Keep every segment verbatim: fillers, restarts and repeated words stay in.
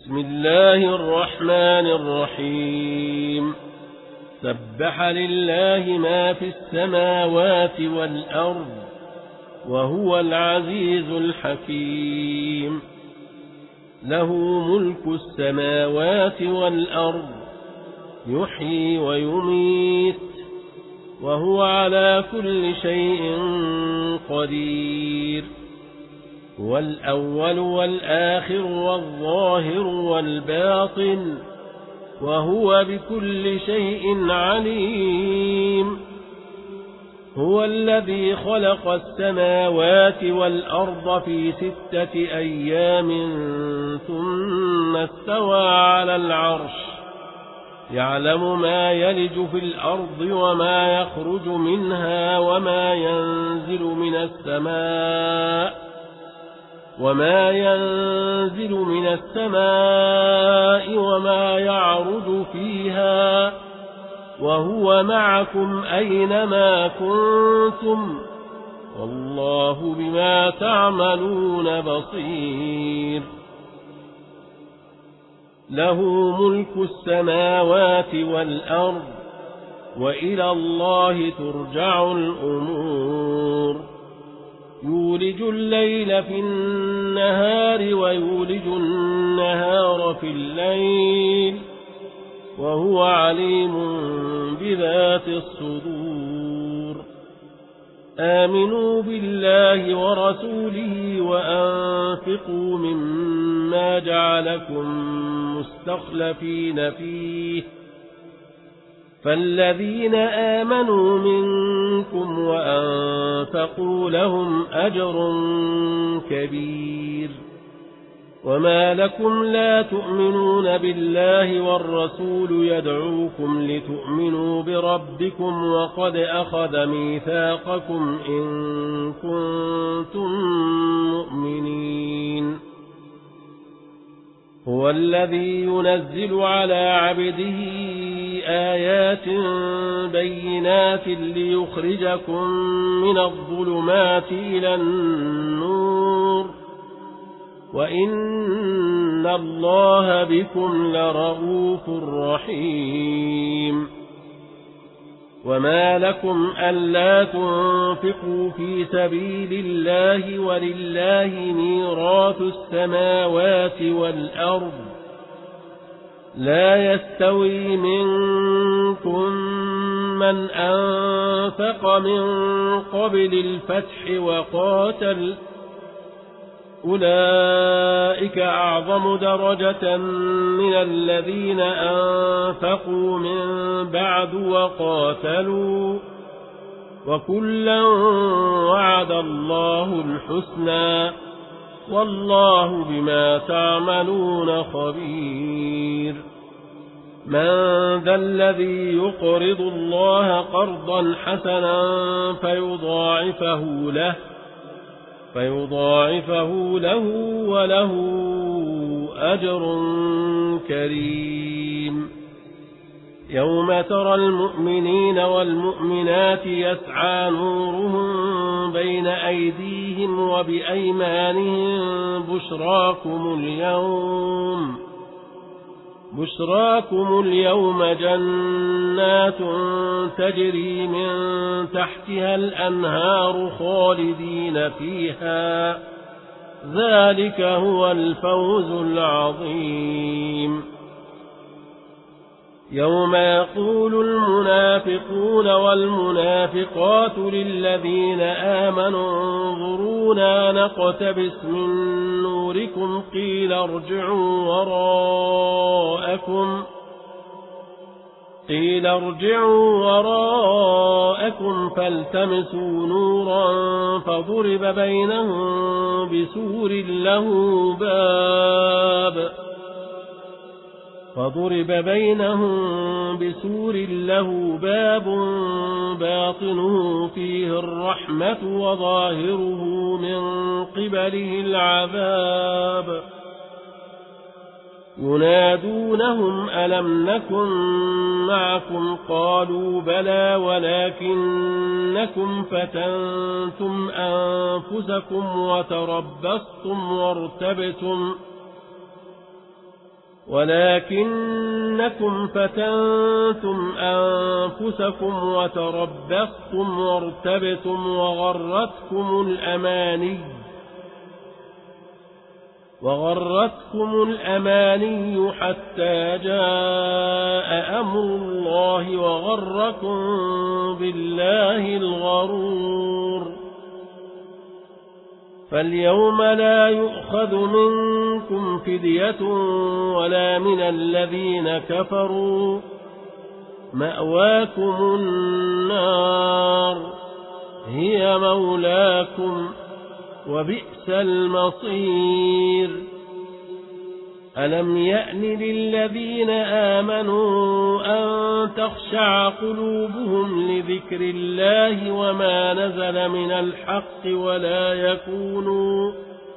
بسم الله الرحمن الرحيم سبح لله ما في السماوات والأرض وهو العزيز الحكيم له ملك السماوات والأرض يحيي ويميت وهو على كل شيء قدير هو الأول والآخر والظاهر والباطن وهو بكل شيء عليم هو الذي خلق السماوات والأرض في ستة أيام ثم استوى على العرش يعلم ما يلج في الأرض وما يخرج منها وما ينزل من السماء وما ينزل من السماء وما يعرج فيها وهو معكم أينما كنتم والله بما تعملون بصير له ملك السماوات والأرض وإلى الله ترجع الأمور يولج الليل في النهار ويولج النهار في الليل وهو عليم بذات الصدور آمنوا بالله ورسوله وأنفقوا مما جعلكم مستخلفين فيه فالذين آمنوا منكم وأنفقوا لهم أجر كبير وما لكم لا تؤمنون بالله والرسول يدعوكم لتؤمنوا بربكم وقد أخذ ميثاقكم إن كنتم مؤمنين هو الذي ينزل على عبده آيات بينات ليخرجكم من الظلمات إلى النور وإن الله بكم لرؤوف رحيم وما لكم ألا تنفقوا في سبيل الله ولله ميراث السماوات والأرض لا يستوي منكم من أنفق من قبل الفتح وقاتل أولئك أعظم درجة من الذين أنفقوا من بعد وقاتلوا وكلا وعد الله الحسنى والله بما تعملون خبير من ذا الذي يقرض الله قرضا حسنا فيضاعفه له فيضاعفه له وله أجر كريم يوم ترى المؤمنين والمؤمنات يسعى نورهم بين أيديهم وبأيمانهم بشراكم اليوم بشراكم اليوم جنات تجري من تحتها الأنهار خالدين فيها ذلك هو الفوز العظيم يوم يقول المنافقون والمنافقات للذين آمنوا انظرونا نقتبس من نوركم قيل ارجعوا وراءكم قيل ارجعوا وراءكم فالتمسوا نورا فضرب بينهم بسور له باب فضرب بينهم بسور له باب باطنه فيه الرحمة وظاهره من قبله العذاب ينادونهم ألم نكن معكم قالوا بلى ولكنكم فتنتم أنفسكم وتربصتم وارتبتم ولكنكم فتنتم أنفسكم وتربصتم وارتبتم وغرتكم الأماني وغرتكم الأماني حتى جاء أمر الله وغركم بالله الغرور. فاليوم لا يؤخذ منكم فدية ولا من الذين كفروا، مأواكم النار هي مولاكم وبئس المصير. ألم يأن للذين آمنوا أن تخشع قلوبهم لذكر الله وما نزل من الحق ولا يكونوا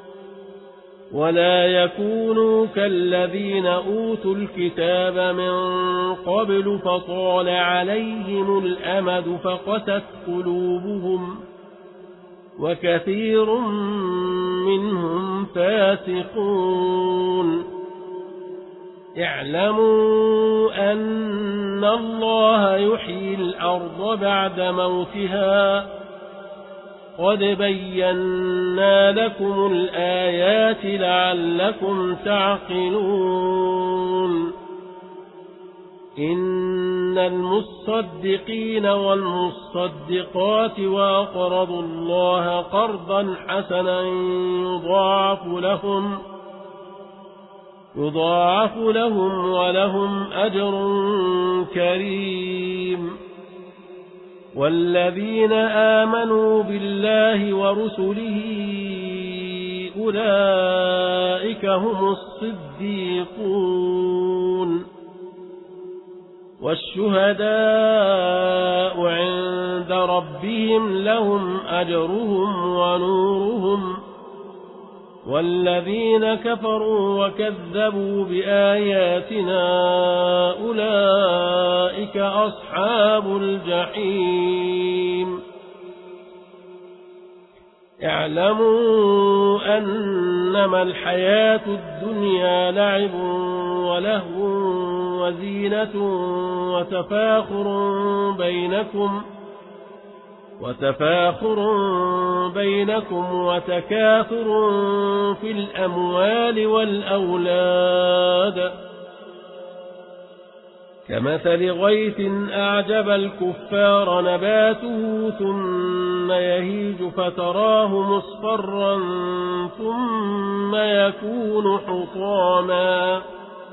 ولا يكونوا كالذين أوتوا الكتاب من قبل فطال عليهم الأمد فقست قلوبهم وكثير منهم فاسقون. اعلموا أن الله يحيي الأرض بعد موتها قد بينا لكم الآيات لعلكم تعقلون. إن المصدقين والمصدقات وأقرضوا الله قرضا حسنا يضاعف لهم يضاعف لهم ولهم أجر كريم. والذين آمنوا بالله ورسله أولئك هم الصديقون والشهداء عند ربهم لهم أجرهم ونورهم. والذين كفروا وكذبوا بآياتنا أولئك أصحاب الجحيم. اعلموا أنما الحياة الدنيا لعب ولهو وزينة وتفاخر بينكم وتفاخر بينكم وتكاثر في الأموال والأولاد كمثل غيث أعجب الكفار نباته ثم يهيج فتراه مصفرا ثم يكون حطاما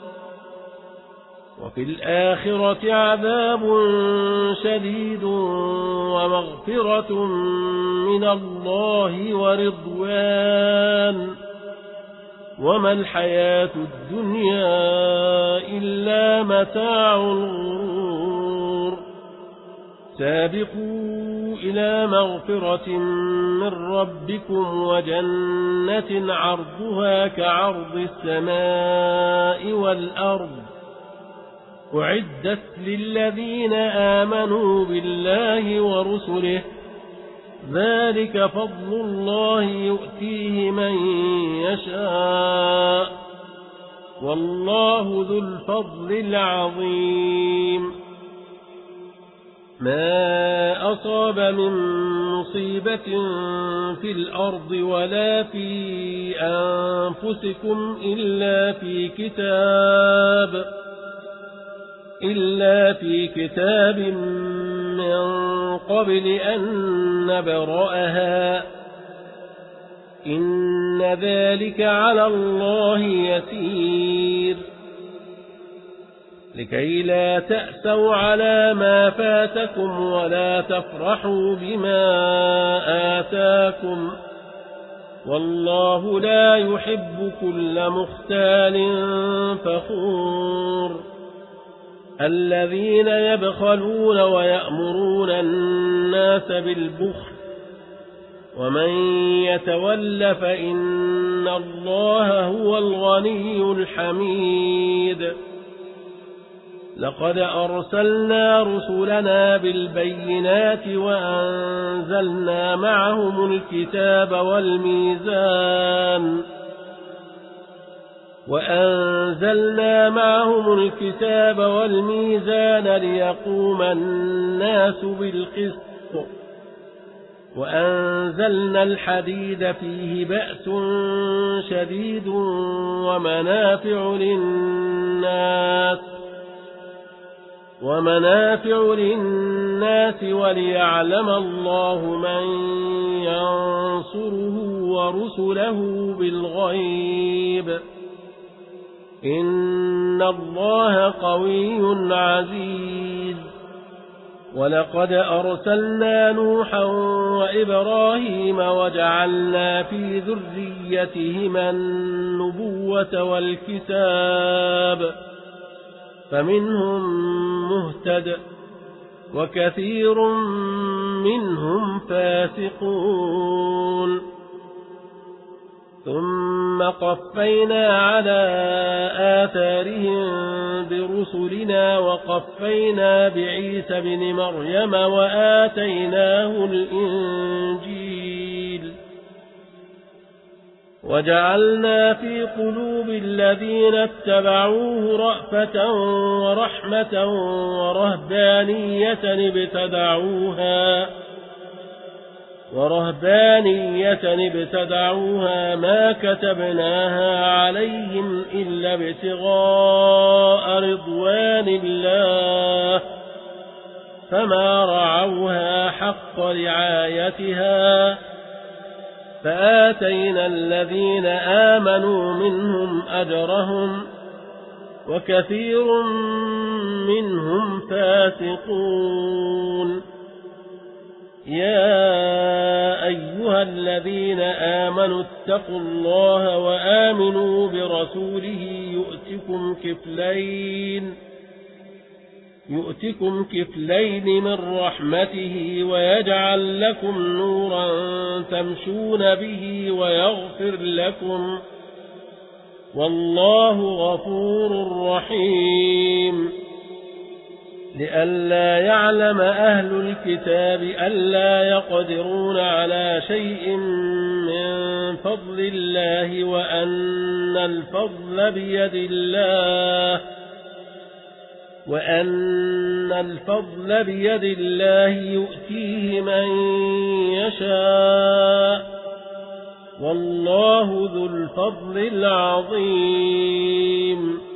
وفي الآخرة عذاب شديد ومغفرة من الله ورضوان وما الحياة الدنيا إلا متاع الغرور. سابقوا إلى مغفرة من ربكم وجنة عرضها كعرض السماء والأرض أعدت للذين آمنوا بالله ورسله ذلك فضل الله يؤتيه من يشاء والله ذو الفضل العظيم. ما أصاب من مصيبة في الأرض ولا في أنفسكم إلا في كتاب إلا في كتاب من قبل أن نبرأها إن ذلك على الله يسير. لكي لا تأسوا على ما فاتكم ولا تفرحوا بما آتاكم والله لا يحب كل مختال فخور. الذين يبخلون ويأمرون الناس بالبخل ومن يتول فإن الله هو الغني الحميد. لقد أرسلنا رسلنا بالبينات وأنزلنا معهم الكتاب والميزان وأنزلنا معهم الكتاب والميزان ليقوم الناس بالقسط وأنزلنا الحديد فيه بأس شديد ومنافع للناس ومنافع للناس وليعلم الله من ينصره ورسله بالغيب إن الله قوي عزيز ولقد أرسلنا نوحا وإبراهيم وجعلنا في ذريتهما النبوة والكتاب فمنهم مهتد وكثير منهم فاسقون ثم قفينا على آثارهم برسلنا وقفينا بعيسى بن مريم وآتيناه الإنجيل وجعلنا في قلوب الذين اتبعوه رأفة ورحمة ورهبانية ابتدعوها ورهبانية ابتدعوها ما كتبناها عليهم إلا ابتغاء رضوان الله فما رعوها حق رعايتها فآتينا الذين آمنوا منهم أجرهم وكثير منهم فاسقون يا أيها الذين آمنوا اتقوا الله وآمنوا برسوله يؤتكم كفلين يؤتكم كفلين من رحمته ويجعل لكم نورا تمشون به ويغفر لكم والله غفور رحيم لئلا يعلم أهل الكتاب ألا يقدرون على شيء من فضل الله وأن الفضل بيد الله وأن الفضل بيد الله يؤتيه من يشاء والله ذو الفضل العظيم